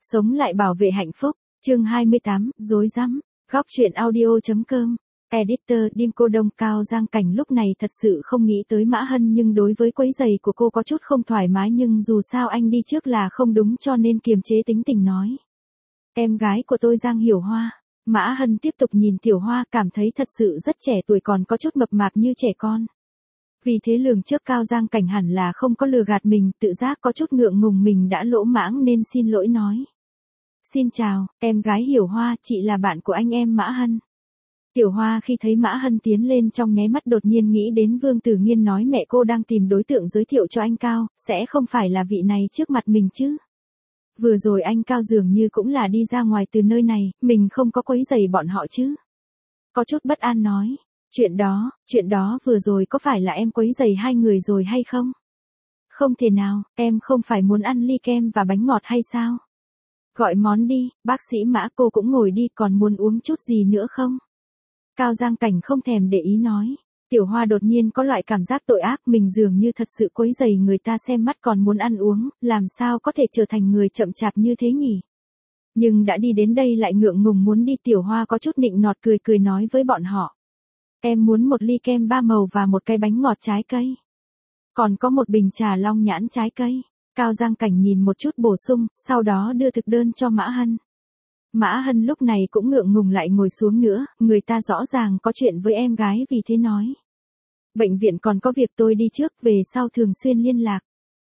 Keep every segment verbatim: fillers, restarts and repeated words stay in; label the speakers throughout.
Speaker 1: Sống lại bảo vệ hạnh phúc, chương hai mươi tám, rối rắm, góc truyện audio.com, editor Đinh Cô Đông. Cao Giang Cảnh lúc này thật sự không nghĩ tới Mã Hân, nhưng đối với quấy giày của cô có chút không thoải mái, nhưng dù sao anh đi trước là không đúng cho nên kiềm chế tính tình nói. Em gái của tôi Giang Hiểu Hoa. Mã Hân tiếp tục nhìn Tiểu Hoa, cảm thấy thật sự rất trẻ tuổi, còn có chút mập mạp như trẻ con. Vì thế lường trước Cao Giang Cảnh hẳn là không có lừa gạt mình, tự giác có chút ngượng ngùng mình đã lỗ mãng nên xin lỗi nói. Xin chào, em gái Hiểu Hoa, chị là bạn của anh em Mã Hân. Tiểu Hoa khi thấy Mã Hân tiến lên trong nháy mắt đột nhiên nghĩ đến Vương Tử Nghiên nói mẹ cô đang tìm đối tượng giới thiệu cho anh Cao, sẽ không phải là vị này trước mặt mình chứ. Vừa rồi anh Cao dường như cũng là đi ra ngoài từ nơi này, mình không có quấy rầy bọn họ chứ. Có chút bất an nói, chuyện đó, chuyện đó vừa rồi có phải là em quấy rầy hai người rồi hay không? Không thể nào, em không phải muốn ăn ly kem và bánh ngọt hay sao? Gọi món đi, bác sĩ Mã, cô cũng ngồi đi, còn muốn uống chút gì nữa không? Cao Giang Cảnh không thèm để ý nói. Tiểu Hoa đột nhiên có loại cảm giác tội ác, mình dường như thật sự quấy rầy người ta xem mắt còn muốn ăn uống, làm sao có thể trở thành người chậm chạp như thế nhỉ? Nhưng đã đi đến đây lại ngượng ngùng muốn đi. Tiểu Hoa có chút nịnh nọt cười cười nói với bọn họ. Em muốn một ly kem ba màu và một cái bánh ngọt trái cây. Còn có một bình trà long nhãn trái cây. Cao Giang Cảnh nhìn một chút bổ sung, sau đó đưa thực đơn cho Mã Hân. Mã Hân lúc này cũng ngượng ngùng lại ngồi xuống nữa, người ta rõ ràng có chuyện với em gái vì thế nói. Bệnh viện còn có việc, tôi đi trước, về sau thường xuyên liên lạc.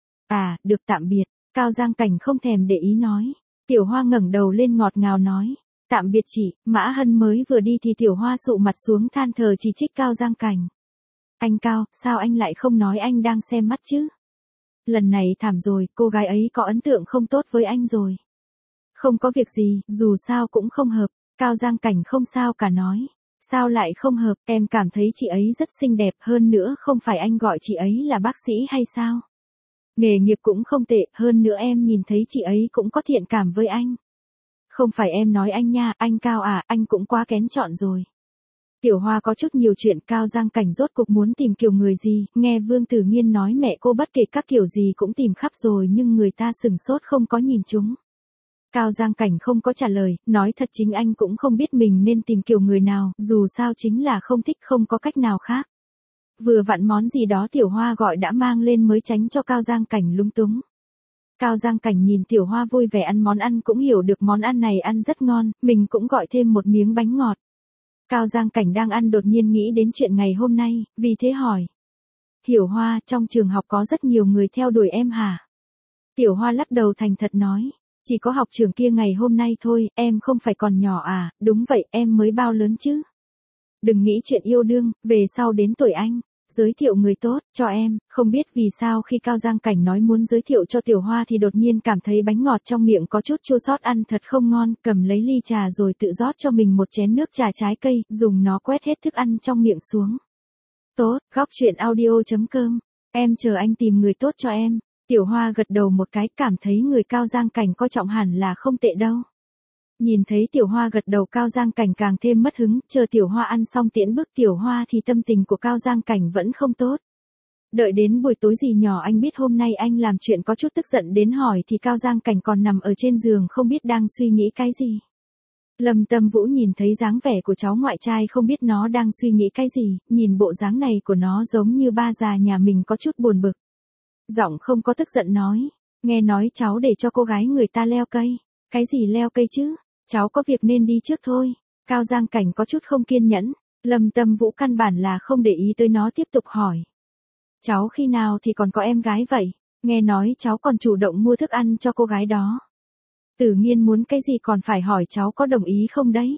Speaker 1: À, được, tạm biệt. Cao Giang Cảnh không thèm để ý nói. Tiểu Hoa ngẩng đầu lên ngọt ngào nói. Tạm biệt chị. Mã Hân mới vừa đi thì Tiểu Hoa sụ mặt xuống than thở chỉ trích Cao Giang Cảnh. Anh Cao, sao anh lại không nói anh đang xem mắt chứ? Lần này thảm rồi, cô gái ấy có ấn tượng không tốt với anh rồi. Không có việc gì, dù sao cũng không hợp. Cao Giang Cảnh không sao cả nói. Sao lại không hợp, em cảm thấy chị ấy rất xinh đẹp, hơn nữa không phải anh gọi chị ấy là bác sĩ hay sao? Nghề nghiệp cũng không tệ, hơn nữa em nhìn thấy chị ấy cũng có thiện cảm với anh. Không phải em nói anh nha, anh Cao à, anh cũng quá kén chọn rồi. Tiểu Hoa có chút nhiều chuyện. Cao Giang Cảnh rốt cuộc muốn tìm kiểu người gì, nghe Vương Tử Nghiên nói mẹ cô bất kể các kiểu gì cũng tìm khắp rồi nhưng người ta sừng sốt không có nhìn chúng. Cao Giang Cảnh không có trả lời, nói thật chính anh cũng không biết mình nên tìm kiểu người nào, dù sao chính là không thích, không có cách nào khác. Vừa vặn món gì đó Tiểu Hoa gọi đã mang lên mới tránh cho Cao Giang Cảnh lúng túng. Cao Giang Cảnh nhìn Tiểu Hoa vui vẻ ăn món ăn cũng hiểu được món ăn này ăn rất ngon, mình cũng gọi thêm một miếng bánh ngọt. Cao Giang Cảnh đang ăn đột nhiên nghĩ đến chuyện ngày hôm nay, vì thế hỏi. Hiểu Hoa, trong trường học có rất nhiều người theo đuổi em hả? Tiểu Hoa lắc đầu thành thật nói. Chỉ có học trường kia ngày hôm nay thôi, em không phải còn nhỏ à? Đúng vậy, em mới bao lớn chứ? Đừng nghĩ chuyện yêu đương, về sau đến tuổi anh, giới thiệu người tốt, cho em. Không biết vì sao khi Cao Giang Cảnh nói muốn giới thiệu cho Tiểu Hoa thì đột nhiên cảm thấy bánh ngọt trong miệng có chút chua xót, ăn thật không ngon, cầm lấy ly trà rồi tự rót cho mình một chén nước trà trái cây, dùng nó quét hết thức ăn trong miệng xuống. Tốt, góc truyện audio.com, em chờ anh tìm người tốt cho em. Tiểu Hoa gật đầu một cái, cảm thấy người Cao Giang Cảnh coi trọng hẳn là không tệ đâu. Nhìn thấy Tiểu Hoa gật đầu Cao Giang Cảnh càng thêm mất hứng, chờ Tiểu Hoa ăn xong tiễn bước Tiểu Hoa thì tâm tình của Cao Giang Cảnh vẫn không tốt. Đợi đến buổi tối dì nhỏ anh biết hôm nay anh làm chuyện có chút tức giận đến hỏi thì Cao Giang Cảnh còn nằm ở trên giường không biết đang suy nghĩ cái gì. Lâm Tâm Vũ nhìn thấy dáng vẻ của cháu ngoại trai không biết nó đang suy nghĩ cái gì, nhìn bộ dáng này của nó giống như ba già nhà mình có chút buồn bực. Giọng không có tức giận nói, nghe nói cháu để cho cô gái người ta leo cây. Cái gì leo cây chứ, cháu có việc nên đi trước thôi. Cao Giang Cảnh có chút không kiên nhẫn, Lâm Tâm Vũ căn bản là không để ý tới nó tiếp tục hỏi. Cháu khi nào thì còn có em gái vậy, nghe nói cháu còn chủ động mua thức ăn cho cô gái đó. Tử Nghiên muốn cái gì còn phải hỏi cháu có đồng ý không đấy.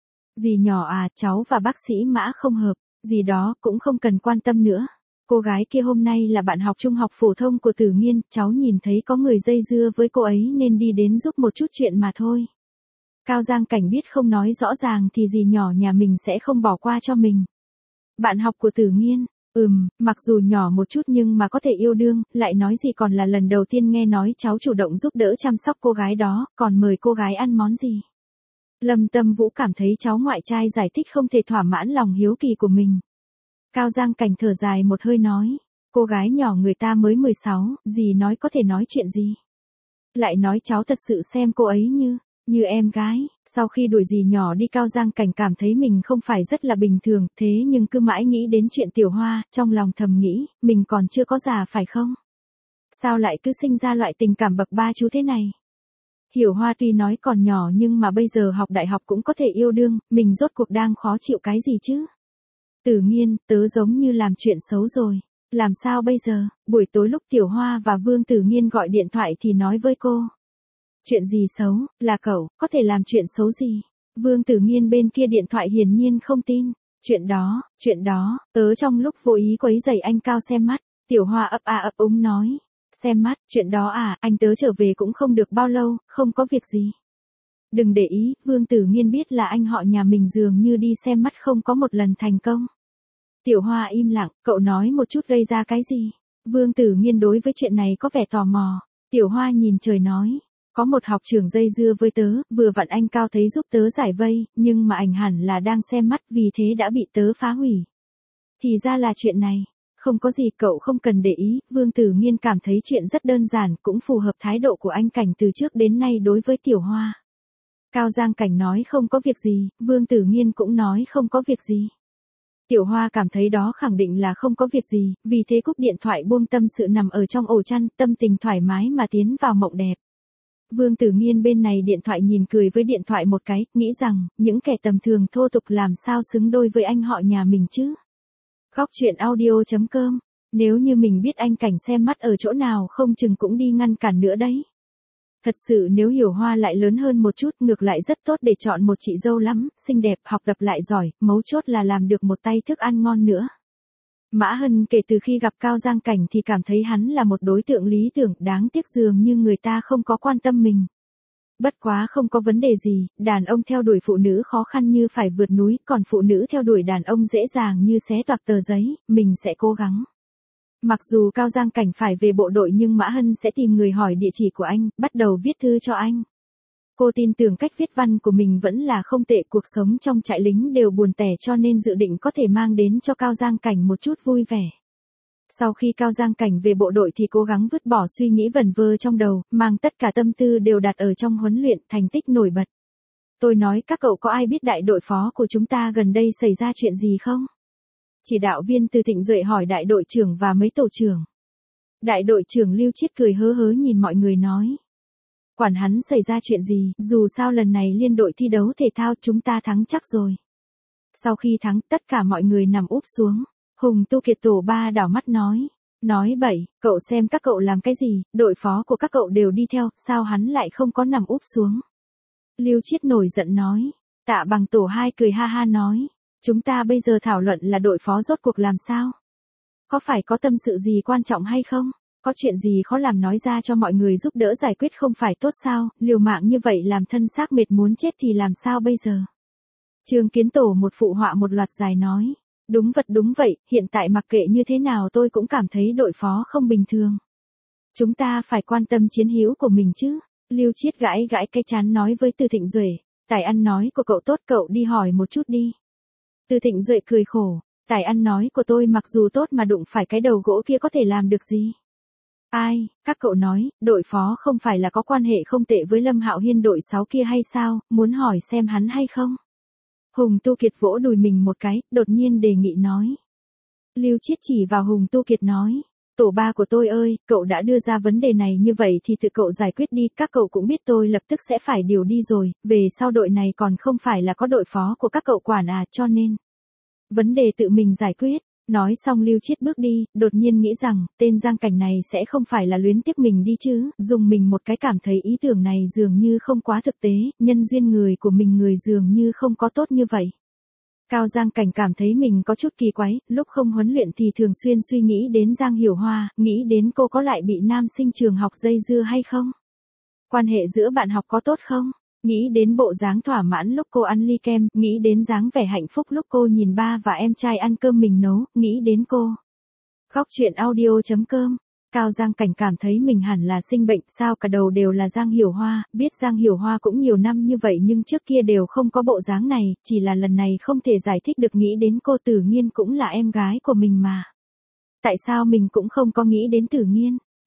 Speaker 1: Dì nhỏ à, cháu và bác sĩ Mã không hợp, gì đó cũng không cần quan tâm nữa. Cô gái kia hôm nay là bạn học trung học phổ thông của Tử Nghiên, cháu nhìn thấy có người dây dưa với cô ấy nên đi đến giúp một chút chuyện mà thôi. Cao Giang Cảnh biết không nói rõ ràng thì dì nhỏ nhà mình sẽ không bỏ qua cho mình. Bạn học của Tử Nghiên, ừm, mặc dù nhỏ một chút nhưng mà có thể yêu đương, lại nói gì còn là lần đầu tiên nghe nói cháu chủ động giúp đỡ chăm sóc cô gái đó, còn mời cô gái ăn món gì. Lâm Tâm Vũ cảm thấy cháu ngoại trai giải thích không thể thỏa mãn lòng hiếu kỳ của mình. Cao Giang Cảnh thở dài một hơi nói, cô gái nhỏ người ta mới mười sáu, dì nói có thể nói chuyện gì. Lại nói cháu thật sự xem cô ấy như, như em gái. Sau khi đuổi dì nhỏ đi Cao Giang Cảnh cảm thấy mình không phải rất là bình thường, thế nhưng cứ mãi nghĩ đến chuyện Tiểu Hoa, trong lòng thầm nghĩ, mình còn chưa có già phải không? Sao lại cứ sinh ra loại tình cảm bậc ba chú thế này? Hiểu Hoa tuy nói còn nhỏ nhưng mà bây giờ học đại học cũng có thể yêu đương, mình rốt cuộc đang khó chịu cái gì chứ? Tử Nghiên, tớ giống như làm chuyện xấu rồi. Làm sao bây giờ? Buổi tối lúc Tiểu Hoa và Vương Tử Nghiên gọi điện thoại thì nói với cô. Chuyện gì xấu, là cậu, có thể làm chuyện xấu gì? Vương Tử Nghiên bên kia điện thoại hiển nhiên không tin. Chuyện đó, chuyện đó, tớ trong lúc vô ý quấy rầy anh Cao xem mắt. Tiểu Hoa ấp a ấp úng nói. Xem mắt, chuyện đó à, anh tớ trở về cũng không được bao lâu, không có việc gì. Đừng để ý, Vương Tử Nghiên biết là anh họ nhà mình dường như đi xem mắt không có một lần thành công. Tiểu Hoa im lặng, cậu nói một chút gây ra cái gì? Vương Tử Nghiên đối với chuyện này có vẻ tò mò. Tiểu Hoa nhìn trời nói. Có một học trưởng dây dưa với tớ, vừa vặn anh Cao thấy giúp tớ giải vây, nhưng mà ảnh hẳn là đang xem mắt vì thế đã bị tớ phá hủy. Thì ra là chuyện này. Không có gì cậu không cần để ý, Vương Tử Nghiên cảm thấy chuyện rất đơn giản, cũng phù hợp thái độ của anh Cảnh từ trước đến nay đối với Tiểu Hoa. Cao Giang Cảnh nói không có việc gì, Vương Tử Nghiên cũng nói không có việc gì. Tiểu Hoa cảm thấy đó khẳng định là không có việc gì, vì thế cúp điện thoại buông tâm sự nằm ở trong ổ chăn, tâm tình thoải mái mà tiến vào mộng đẹp. Vương Tử Nghiên bên này điện thoại nhìn cười với điện thoại một cái, nghĩ rằng, những kẻ tầm thường thô tục làm sao xứng đôi với anh họ nhà mình chứ. Góc truyện audio chấm com. Nếu như mình biết anh Cảnh xem mắt ở chỗ nào không chừng cũng đi ngăn cản nữa đấy. Thật sự nếu Hiểu Hoa lại lớn hơn một chút ngược lại rất tốt để chọn một chị dâu lắm, xinh đẹp, học tập lại giỏi, mấu chốt là làm được một tay thức ăn ngon nữa. Mã Hân kể từ khi gặp Cao Giang Cảnh thì cảm thấy hắn là một đối tượng lý tưởng, đáng tiếc dường như người ta không có quan tâm mình. Bất quá không có vấn đề gì, đàn ông theo đuổi phụ nữ khó khăn như phải vượt núi, còn phụ nữ theo đuổi đàn ông dễ dàng như xé toạc tờ giấy, mình sẽ cố gắng. Mặc dù Cao Giang Cảnh phải về bộ đội nhưng Mã Hân sẽ tìm người hỏi địa chỉ của anh, bắt đầu viết thư cho anh. Cô tin tưởng cách viết văn của mình vẫn là không tệ, cuộc sống trong trại lính đều buồn tẻ cho nên dự định có thể mang đến cho Cao Giang Cảnh một chút vui vẻ. Sau khi Cao Giang Cảnh về bộ đội thì cố gắng vứt bỏ suy nghĩ vẩn vơ trong đầu, mang tất cả tâm tư đều đặt ở trong huấn luyện, thành tích nổi bật. Tôi nói các cậu có ai biết đại đội phó của chúng ta gần đây xảy ra chuyện gì không? Chỉ đạo viên Từ Thịnh Duệ hỏi đại đội trưởng và mấy tổ trưởng. Đại đội trưởng Lưu Chiết cười hớ hớ nhìn mọi người nói. Quản hắn xảy ra chuyện gì, dù sao lần này liên đội thi đấu thể thao chúng ta thắng chắc rồi. Sau khi thắng tất cả mọi người nằm úp xuống. Hùng Tu Kiệt tổ ba đảo mắt nói. Nói bậy, cậu xem các cậu làm cái gì, đội phó của các cậu đều đi theo, sao hắn lại không có nằm úp xuống. Lưu Chiết nổi giận nói. Tạ Bằng tổ hai cười ha ha nói. Chúng ta bây giờ thảo luận là đội phó rốt cuộc làm sao? Có phải có tâm sự gì quan trọng hay không? Có chuyện gì khó làm nói ra cho mọi người giúp đỡ giải quyết không phải tốt sao? Liều mạng như vậy làm thân xác mệt muốn chết thì làm sao bây giờ? Trương Kiến Tổ một phụ họa một loạt dài nói. Đúng vật đúng vậy, hiện tại mặc kệ như thế nào tôi cũng cảm thấy đội phó không bình thường. Chúng ta phải quan tâm chiến hữu của mình chứ. Lưu Chiết gãi gãi cái chán nói với Từ Thịnh Duệ. Tài ăn nói của cậu tốt, cậu đi hỏi một chút đi. Từ Thịnh Duệ cười khổ. Tài ăn nói của tôi mặc dù tốt mà đụng phải cái đầu gỗ kia có thể làm được gì? Ai, các cậu nói, đội phó không phải là có quan hệ không tệ với Lâm Hạo Hiên đội sáu kia hay sao, muốn hỏi xem hắn hay không? Hùng Tu Kiệt vỗ đùi mình một cái, đột nhiên đề nghị nói. Lưu Chiết chỉ vào Hùng Tu Kiệt nói. Tổ ba của tôi ơi, cậu đã đưa ra vấn đề này như vậy thì tự cậu giải quyết đi, các cậu cũng biết tôi lập tức sẽ phải điều đi rồi, về sau đội này còn không phải là có đội phó của các cậu quản à, cho nên. Vấn đề tự mình giải quyết. Nói xong Lưu Chiết bước đi, đột nhiên nghĩ rằng, tên Giang Cảnh này sẽ không phải là luyến tiếc mình đi chứ, dùng mình một cái cảm thấy ý tưởng này dường như không quá thực tế, nhân duyên người của mình người dường như không có tốt như vậy. Cao Giang Cảnh cảm thấy mình có chút kỳ quái, lúc không huấn luyện thì thường xuyên suy nghĩ đến Giang Hiểu Hoa, nghĩ đến cô có lại bị nam sinh trường học dây dưa hay không? Quan hệ giữa bạn học có tốt không? Nghĩ đến bộ dáng thỏa mãn lúc cô ăn ly kem, nghĩ đến dáng vẻ hạnh phúc lúc cô nhìn ba và em trai ăn cơm mình nấu, nghĩ đến cô. Góc truyện audio chấm com. Cao Giang Cảnh cảm thấy mình hẳn là sinh bệnh, sao cả đầu đều là Giang Hiểu Hoa, biết Giang Hiểu Hoa cũng nhiều năm như vậy nhưng trước kia đều không có bộ dáng này, chỉ là lần này không thể giải thích được, nghĩ đến cô Tử Nghiên cũng là em gái của mình mà. Tại sao mình cũng không có nghĩ đến Tử Nghiên?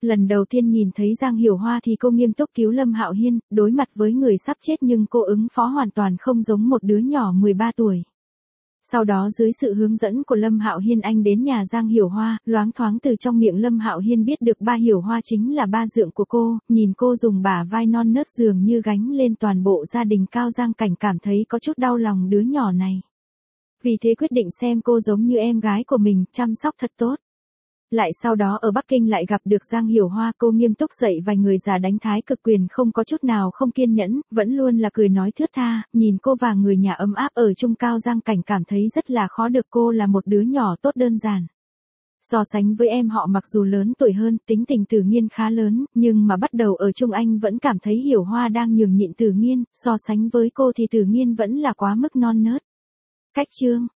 Speaker 1: Lần đầu tiên nhìn thấy Giang Hiểu Hoa thì cô nghiêm túc cứu Lâm Hạo Hiên, đối mặt với người sắp chết nhưng cô ứng phó hoàn toàn không giống một đứa nhỏ mười ba tuổi. Sau đó dưới sự hướng dẫn của Lâm Hạo Hiên anh đến nhà Giang Hiểu Hoa, loáng thoáng từ trong miệng Lâm Hạo Hiên biết được ba Hiểu Hoa chính là ba dượng của cô, nhìn cô dùng bả vai non nớt dường như gánh lên toàn bộ gia đình Cao Giang Cảnh cảm thấy có chút đau lòng đứa nhỏ này. Vì thế quyết định xem cô giống như em gái của mình, chăm sóc thật tốt. Lại sau đó ở Bắc Kinh lại gặp được Giang Hiểu Hoa, cô nghiêm túc dạy vài người già đánh thái cực quyền không có chút nào không kiên nhẫn, vẫn luôn là cười nói thướt tha, nhìn cô và người nhà ấm áp ở chung Cao Giang Cảnh cảm thấy rất là khó được cô là một đứa nhỏ tốt đơn giản. So sánh với em họ mặc dù lớn tuổi hơn, tính tình Tử Nghiên khá lớn, nhưng mà bắt đầu ở chung anh vẫn cảm thấy Hiểu Hoa đang nhường nhịn Tử Nghiên, so sánh với cô thì Tử Nghiên vẫn là quá mức non nớt. Cách chương